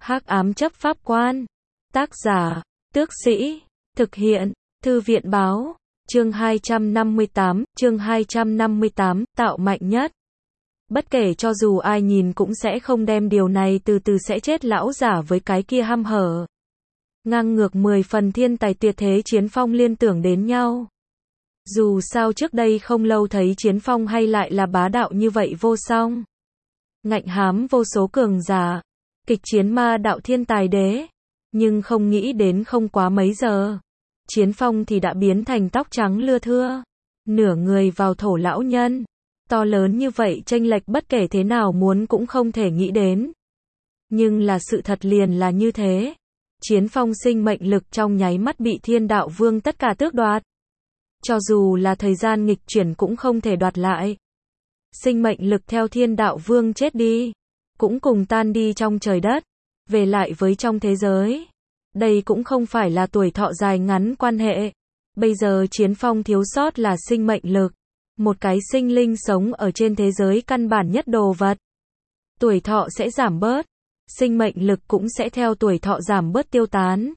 Hắc ám chấp pháp quan. Tác giả, Tước Sĩ. Thực hiện, Thư viện báo. Chương 258, tạo mạnh nhất. Bất kể cho dù ai nhìn cũng sẽ không đem điều này từ từ sẽ chết lão giả với cái kia hăm hở. Ngang ngược 10 phần thiên tài tuyệt thế Chiến Phong liên tưởng đến nhau. Dù sao trước đây không lâu thấy Chiến Phong hay lại là bá đạo như vậy vô song. Ngạnh hám vô số cường giả. Kịch chiến ma đạo thiên tài đế. Nhưng không nghĩ đến không quá mấy giờ. Chiến Phong thì đã biến thành tóc trắng lưa thưa. Nửa người vào thổ lão nhân. To lớn như vậy chênh lệch bất kể thế nào muốn cũng không thể nghĩ đến. Nhưng là sự thật liền là như thế. Chiến Phong sinh mệnh lực trong nháy mắt bị Thiên Đạo Vương tất cả tước đoạt. Cho dù là thời gian nghịch chuyển cũng không thể đoạt lại. Sinh mệnh lực theo Thiên Đạo Vương chết đi, cũng cùng tan đi trong trời đất, về lại với trong thế giới. Đây cũng không phải là tuổi thọ dài ngắn quan hệ. Bây giờ Chiến Phong thiếu sót là sinh mệnh lực. Một cái sinh linh sống ở trên thế giới căn bản nhất đồ vật. Tuổi thọ sẽ giảm bớt. Sinh mệnh lực cũng sẽ theo tuổi thọ giảm bớt tiêu tán.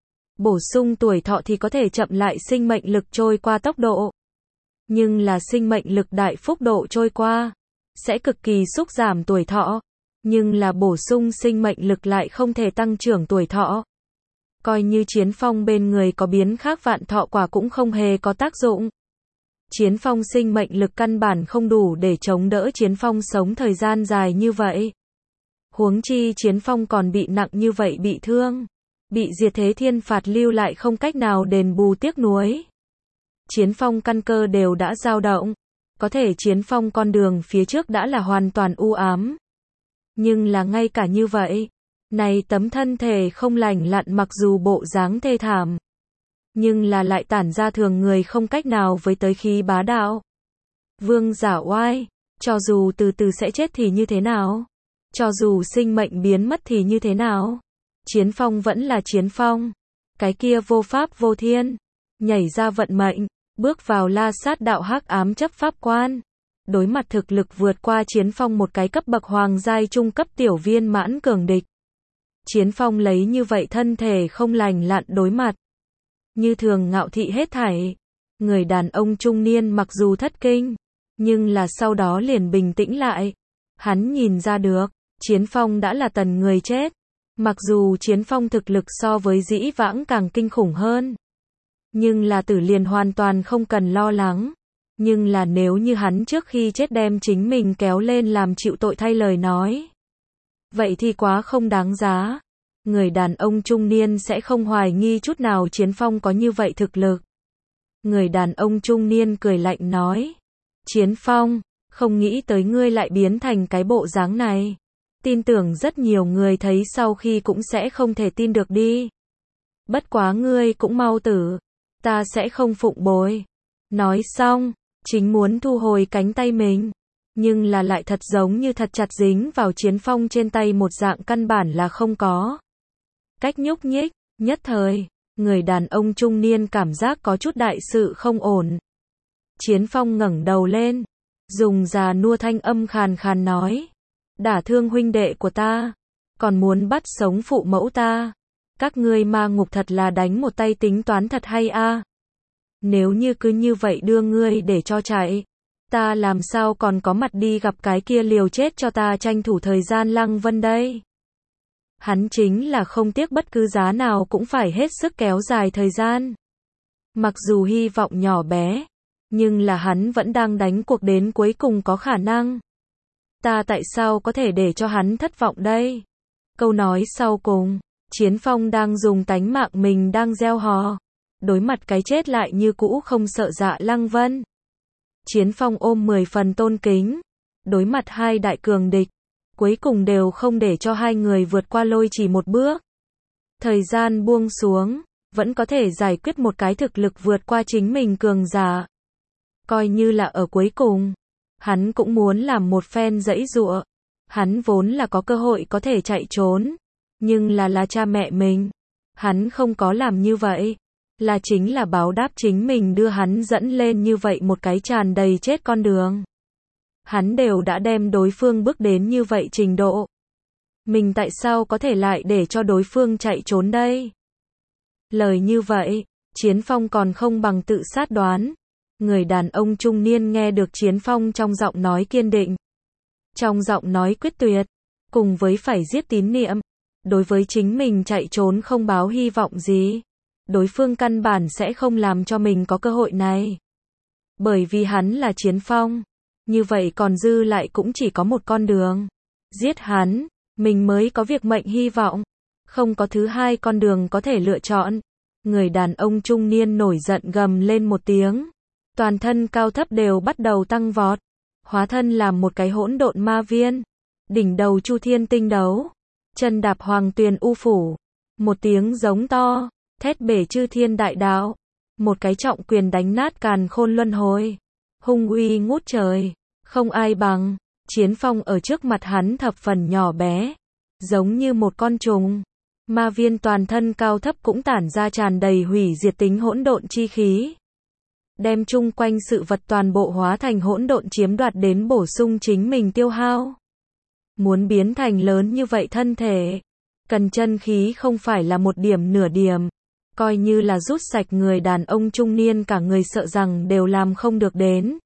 Bổ sung tuổi thọ thì có thể chậm lại sinh mệnh lực trôi qua tốc độ. Nhưng là sinh mệnh lực đại phúc độ trôi qua, sẽ cực kỳ sút giảm tuổi thọ. Nhưng là bổ sung sinh mệnh lực lại không thể tăng trưởng tuổi thọ. Coi như Chiến Phong bên người có biến khác vạn thọ quả cũng không hề có tác dụng. Chiến Phong sinh mệnh lực căn bản không đủ để chống đỡ Chiến Phong sống thời gian dài như vậy. Huống chi Chiến Phong còn bị nặng như vậy bị thương. Bị diệt thế thiên phạt lưu lại không cách nào đền bù tiếc nuối. Chiến Phong căn cơ đều đã dao động. Có thể Chiến Phong con đường phía trước đã là hoàn toàn u ám. Nhưng là ngay cả như vậy. Này tấm thân thể không lành lặn mặc dù bộ dáng thê thảm. Nhưng là lại tản ra thường người không cách nào với tới khí bá đạo. Vương giả oai. Cho dù từ từ sẽ chết thì như thế nào? Cho dù sinh mệnh biến mất thì như thế nào? Chiến Phong vẫn là Chiến Phong. Cái kia vô pháp vô thiên. Nhảy ra vận mệnh. Bước vào la sát đạo hắc ám chấp pháp quan. Đối mặt thực lực vượt qua Chiến Phong một cái cấp bậc hoàng giai trung cấp tiểu viên mãn cường địch. Chiến Phong lấy như vậy thân thể không lành lặn đối mặt. Như thường ngạo thị hết thảy. Người đàn ông trung niên mặc dù thất kinh. Nhưng là sau đó liền bình tĩnh lại. Hắn nhìn ra được. Chiến Phong đã là tần người chết. Mặc dù Chiến Phong thực lực so với dĩ vãng càng kinh khủng hơn. Nhưng là tử liền hoàn toàn không cần lo lắng. Nhưng là nếu như hắn trước khi chết đem chính mình kéo lên làm chịu tội thay lời nói. Vậy thì quá không đáng giá. Người đàn ông trung niên sẽ không hoài nghi chút nào Chiến Phong có như vậy thực lực. Người đàn ông trung niên cười lạnh nói. Chiến Phong, không nghĩ tới ngươi lại biến thành cái bộ dáng này. Tin tưởng rất nhiều người thấy sau khi cũng sẽ không thể tin được đi. Bất quá ngươi cũng mau tử. Ta sẽ không phụng bồi. Nói xong, chính muốn thu hồi cánh tay mình. Nhưng là lại thật giống như thật chặt dính vào Chiến Phong trên tay một dạng căn bản là không có. Cách nhúc nhích, nhất thời, người đàn ông trung niên cảm giác có chút đại sự không ổn. Chiến Phong ngẩng đầu lên, dùng già nua thanh âm khàn khàn nói. Đả thương huynh đệ của ta, còn muốn bắt sống phụ mẫu ta. Các ngươi ma ngục thật là đánh một tay tính toán thật hay a. Nếu như cứ như vậy đưa ngươi để cho chạy, ta làm sao còn có mặt đi gặp cái kia liều chết cho ta tranh thủ thời gian Lăng Vân đây. Hắn chính là không tiếc bất cứ giá nào cũng phải hết sức kéo dài thời gian. Mặc dù hy vọng nhỏ bé, nhưng là hắn vẫn đang đánh cuộc đến cuối cùng có khả năng. Ta tại sao có thể để cho hắn thất vọng đây? Câu nói sau cùng, Chiến Phong đang dùng tánh mạng mình đang gieo hò. Đối mặt cái chết lại như cũ không sợ dạ Lăng Vân. Chiến Phong ôm 10 phần tôn kính. Đối mặt hai đại cường địch. Cuối cùng đều không để cho hai người vượt qua lôi chỉ một bước. Thời gian buông xuống. Vẫn có thể giải quyết một cái thực lực vượt qua chính mình cường giả. Coi như là ở cuối cùng. Hắn cũng muốn làm một phen giãy giụa. Hắn vốn là có cơ hội có thể chạy trốn. Nhưng là cha mẹ mình. Hắn không có làm như vậy. Là chính là báo đáp chính mình đưa hắn dẫn lên như vậy một cái tràn đầy chết con đường. Hắn đều đã đem đối phương bước đến như vậy trình độ. Mình tại sao có thể lại để cho đối phương chạy trốn đây? Lời như vậy, Chiến Phong còn không bằng tự sát đoán. Người đàn ông trung niên nghe được Chiến Phong trong giọng nói kiên định, trong giọng nói quyết tuyệt, cùng với phải giết tín niệm. Đối với chính mình chạy trốn không báo hy vọng gì. Đối phương căn bản sẽ không làm cho mình có cơ hội này. Bởi vì hắn là Chiến Phong. Như vậy còn dư lại cũng chỉ có một con đường. Giết hắn, mình mới có việc mệnh hy vọng. Không có thứ hai con đường có thể lựa chọn. Người đàn ông trung niên nổi giận gầm lên một tiếng. Toàn thân cao thấp đều bắt đầu tăng vọt. Hóa thân làm một cái hỗn độn ma viên. Đỉnh đầu Chu Thiên tinh đấu. Chân đạp hoàng tuyền u phủ. Một tiếng giống to. Thét bể chư thiên đại đạo. Một cái trọng quyền đánh nát càn khôn luân hồi. Hung uy ngút trời. Không ai bằng. Chiến Phong ở trước mặt hắn thập phần nhỏ bé. Giống như một con trùng. Ma viên toàn thân cao thấp cũng tản ra tràn đầy hủy diệt tính hỗn độn chi khí. Đem chung quanh sự vật toàn bộ hóa thành hỗn độn chiếm đoạt đến bổ sung chính mình tiêu hao. Muốn biến thành lớn như vậy thân thể. Cần chân khí không phải là một điểm nửa điểm. Coi như là rút sạch người đàn ông trung niên cả người sợ rằng đều làm không được đến.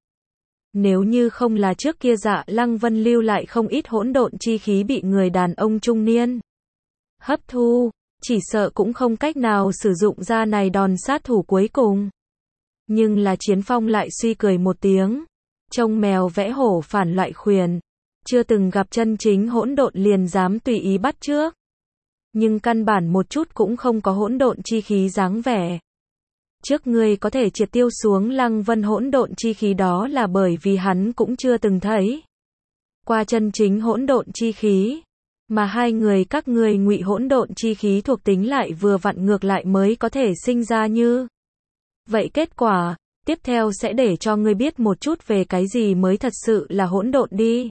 Nếu như không là trước kia Dạ Lăng Vân lưu lại không ít hỗn độn chi khí bị người đàn ông trung niên hấp thu, chỉ sợ cũng không cách nào sử dụng ra này đòn sát thủ cuối cùng. Nhưng là Chiến Phong lại suy cười một tiếng. Trông mèo vẽ hổ phản loại khuyển. Chưa từng gặp chân chính hỗn độn liền dám tùy ý bắt chước. Nhưng căn bản một chút cũng không có hỗn độn chi khí dáng vẻ. Trước ngươi có thể triệt tiêu xuống Lăng Vân hỗn độn chi khí đó là bởi vì hắn cũng chưa từng thấy qua chân chính hỗn độn chi khí, mà hai người các ngươi ngụy hỗn độn chi khí thuộc tính lại vừa vặn ngược lại mới có thể sinh ra như vậy kết quả. Tiếp theo sẽ để cho ngươi biết một chút về cái gì mới thật sự là hỗn độn đi.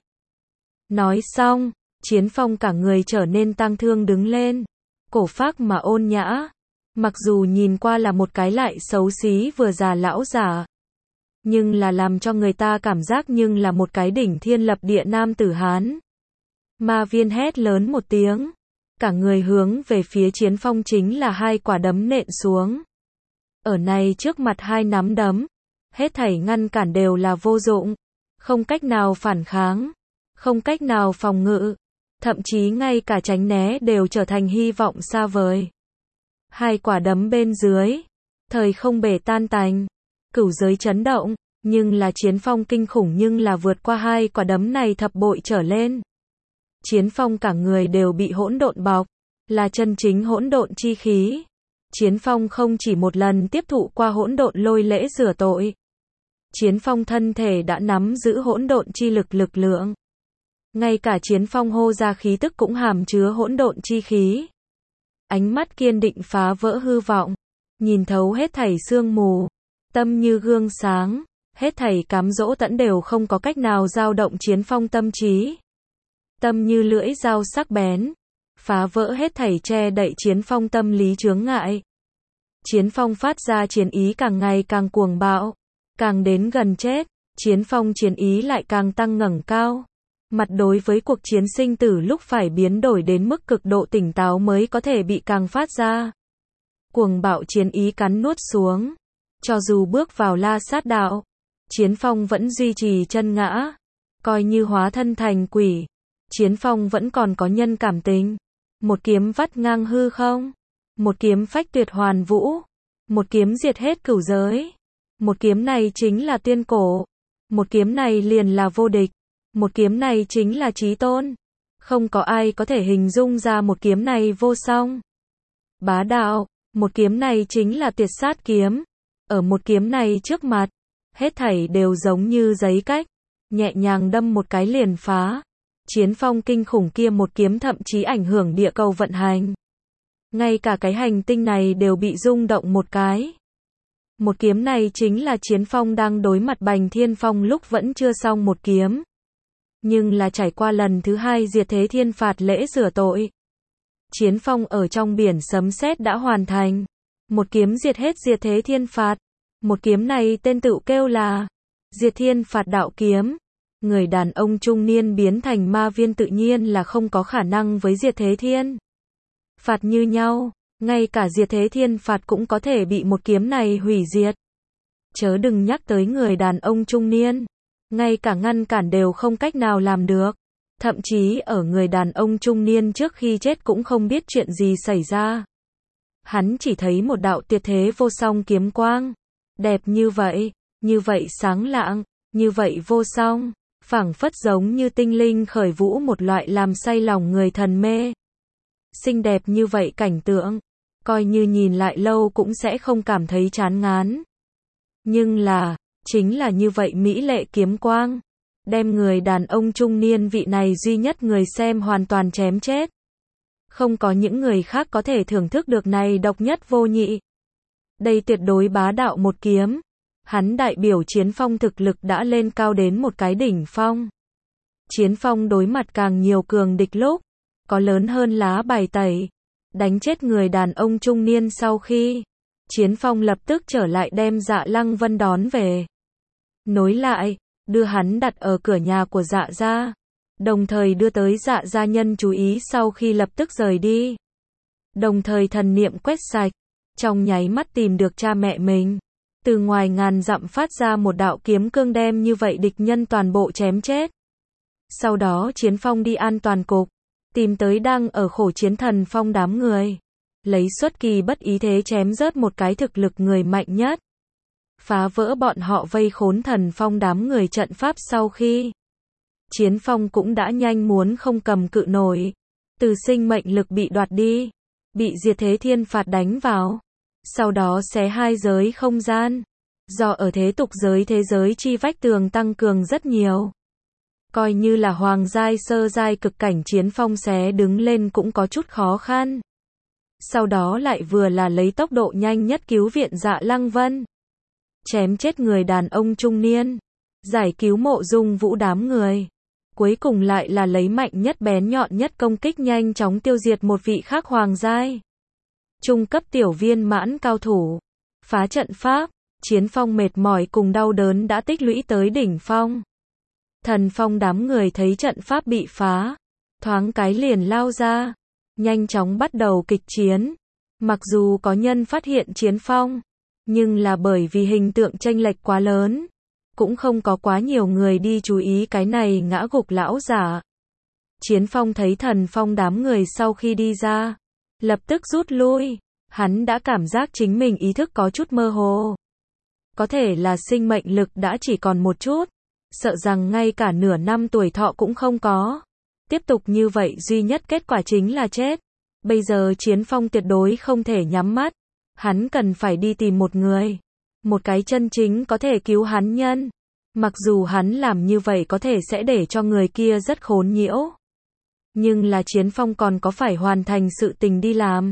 Nói xong, Chiến Phong cả người trở nên tang thương đứng lên, cổ phác mà ôn nhã. Mặc dù nhìn qua là một cái lại xấu xí vừa già lão giả, nhưng là làm cho người ta cảm giác nhưng là một cái đỉnh thiên lập địa nam tử Hán. Ma viên hét lớn một tiếng, cả người hướng về phía Chiến Phong chính là hai quả đấm nện xuống. Ở này trước mặt hai nắm đấm, hết thảy ngăn cản đều là vô dụng, không cách nào phản kháng, không cách nào phòng ngự, thậm chí ngay cả tránh né đều trở thành hy vọng xa vời. Hai quả đấm bên dưới, thời không bể tan tành, cửu giới chấn động, nhưng là Chiến Phong kinh khủng nhưng là vượt qua hai quả đấm này thập bội trở lên. Chiến Phong cả người đều bị hỗn độn bọc, là chân chính hỗn độn chi khí. Chiến Phong không chỉ một lần tiếp thụ qua hỗn độn lôi lễ rửa tội. Chiến Phong thân thể đã nắm giữ hỗn độn chi lực lượng. Ngay cả Chiến Phong hô ra khí tức cũng hàm chứa hỗn độn chi khí. Ánh mắt kiên định phá vỡ hư vọng, nhìn thấu hết thảy sương mù, tâm như gương sáng, hết thảy cám dỗ tẫn đều không có cách nào dao động Chiến Phong tâm trí. Tâm như lưỡi dao sắc bén, phá vỡ hết thảy che đậy Chiến Phong tâm lý chướng ngại. Chiến Phong phát ra chiến ý càng ngày càng cuồng bạo, càng đến gần chết, Chiến Phong chiến ý lại càng tăng ngẩng cao. Mặt đối với cuộc chiến sinh tử lúc phải biến đổi đến mức cực độ tỉnh táo mới có thể bị càng phát ra. Cuồng bạo chiến ý cắn nuốt xuống. Cho dù bước vào la sát đạo, Chiến Phong vẫn duy trì chân ngã. Coi như hóa thân thành quỷ, Chiến Phong vẫn còn có nhân cảm tình. Một kiếm vắt ngang hư không. Một kiếm phách tuyệt hoàn vũ. Một kiếm diệt hết cửu giới. Một kiếm này chính là tuyên cổ. Một kiếm này liền là vô địch. Một kiếm này chính là chí tôn. Không có ai có thể hình dung ra một kiếm này vô song. Bá đạo, một kiếm này chính là tuyệt sát kiếm. Ở một kiếm này trước mặt, hết thảy đều giống như giấy cách, nhẹ nhàng đâm một cái liền phá. Chiến Phong kinh khủng kia một kiếm thậm chí ảnh hưởng địa cầu vận hành. Ngay cả cái hành tinh này đều bị rung động một cái. Một kiếm này chính là Chiến Phong đang đối mặt Bành Thiên Phong lúc vẫn chưa xong một kiếm. Nhưng là trải qua lần thứ hai diệt thế thiên phạt lễ rửa tội. Chiến Phong ở trong biển sấm sét đã hoàn thành. Một kiếm diệt hết diệt thế thiên phạt. Một kiếm này tên tự kêu là Diệt Thiên Phạt Đạo Kiếm. Người đàn ông trung niên biến thành ma viên tự nhiên là không có khả năng với Diệt Thế Thiên Phạt như nhau, ngay cả Diệt Thế Thiên Phạt cũng có thể bị một kiếm này hủy diệt. Chớ đừng nhắc tới người đàn ông trung niên, ngay cả ngăn cản đều không cách nào làm được. Thậm chí ở người đàn ông trung niên trước khi chết cũng không biết chuyện gì xảy ra. Hắn chỉ thấy một đạo tuyệt thế vô song kiếm quang, đẹp như vậy sáng lạng, như vậy vô song, phảng phất giống như tinh linh khởi vũ, một loại làm say lòng người thần mê. Xinh đẹp như vậy cảnh tượng, coi như nhìn lại lâu cũng sẽ không cảm thấy chán ngán. Nhưng là, chính là như vậy mỹ lệ kiếm quang, đem người đàn ông trung niên vị này duy nhất người xem hoàn toàn chém chết. Không có những người khác có thể thưởng thức được này độc nhất vô nhị. Đây tuyệt đối bá đạo một kiếm. Hắn đại biểu Chiến Phong thực lực đã lên cao đến một cái đỉnh phong. Chiến Phong đối mặt càng nhiều cường địch lúc, có lớn hơn lá bài tẩy. Đánh chết người đàn ông trung niên sau khi, Chiến Phong lập tức trở lại đem Dạ Lăng Vân đón về. Nối lại, đưa hắn đặt ở cửa nhà của Dạ gia, đồng thời đưa tới Dạ gia nhân chú ý sau khi lập tức rời đi. Đồng thời thần niệm quét sạch, trong nháy mắt tìm được cha mẹ mình. Từ ngoài ngàn dặm phát ra một đạo kiếm cương đem như vậy địch nhân toàn bộ chém chết. Sau đó Chiến Phong đi an toàn cục, tìm tới đang ở khổ chiến Thần Phong đám người. Lấy xuất kỳ bất ý thế chém rớt một cái thực lực người mạnh nhất. Phá vỡ bọn họ vây khốn Thần Phong đám người trận pháp sau khi. Chiến Phong cũng đã nhanh muốn không cầm cự nổi. Từ sinh mệnh lực bị đoạt đi. Bị Diệt Thế Thiên Phạt đánh vào. Sau đó xé hai giới không gian. Do ở thế tục giới thế giới chi vách tường tăng cường rất nhiều. Coi như là hoàng giai sơ giai cực cảnh Chiến Phong xé đứng lên cũng có chút khó khăn. Sau đó lại vừa là lấy tốc độ nhanh nhất cứu viện Dạ Lăng Vân. Chém chết người đàn ông trung niên. Giải cứu Mộ Dung Vũ đám người. Cuối cùng lại là lấy mạnh nhất bén nhọn nhất công kích nhanh chóng tiêu diệt một vị khác hoàng giai. Trung cấp tiểu viên mãn cao thủ. Phá trận pháp. Chiến Phong mệt mỏi cùng đau đớn đã tích lũy tới đỉnh phong. Thần Phong đám người thấy trận pháp bị phá. Thoáng cái liền lao ra. Nhanh chóng bắt đầu kịch chiến. Mặc dù có nhân phát hiện Chiến Phong. Nhưng là bởi vì hình tượng chênh lệch quá lớn. Cũng không có quá nhiều người đi chú ý cái này ngã gục lão giả. Chiến Phong thấy Thần Phong đám người sau khi đi ra. Lập tức rút lui. Hắn đã cảm giác chính mình ý thức có chút mơ hồ. Có thể là sinh mệnh lực đã chỉ còn một chút. Sợ rằng ngay cả nửa năm tuổi thọ cũng không có. Tiếp tục như vậy duy nhất kết quả chính là chết. Bây giờ Chiến Phong tuyệt đối không thể nhắm mắt. Hắn cần phải đi tìm một người. Một cái chân chính có thể cứu hắn nhân. Mặc dù hắn làm như vậy có thể sẽ để cho người kia rất khốn nhiễu. Nhưng là Chiến Phong còn có phải hoàn thành sự tình đi làm.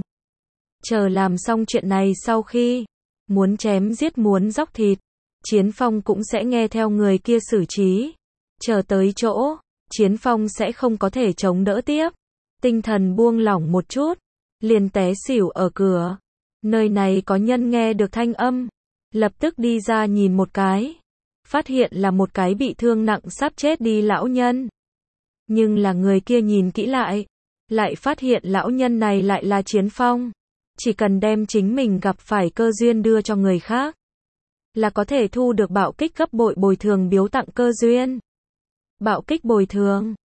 Chờ làm xong chuyện này sau khi muốn chém giết muốn dóc thịt, Chiến Phong cũng sẽ nghe theo người kia xử trí. Chờ tới chỗ, Chiến Phong sẽ không có thể chống đỡ tiếp. Tinh thần buông lỏng một chút, liền té xỉu ở cửa. Nơi này có nhân nghe được thanh âm, lập tức đi ra nhìn một cái. Phát hiện là một cái bị thương nặng sắp chết đi lão nhân. Nhưng là người kia nhìn kỹ lại phát hiện lão nhân này lại là Chiến Phong. Chỉ cần đem chính mình gặp phải cơ duyên đưa cho người khác, là có thể thu được bạo kích gấp bội bồi thường biếu tặng cơ duyên. Bạo kích bồi thường,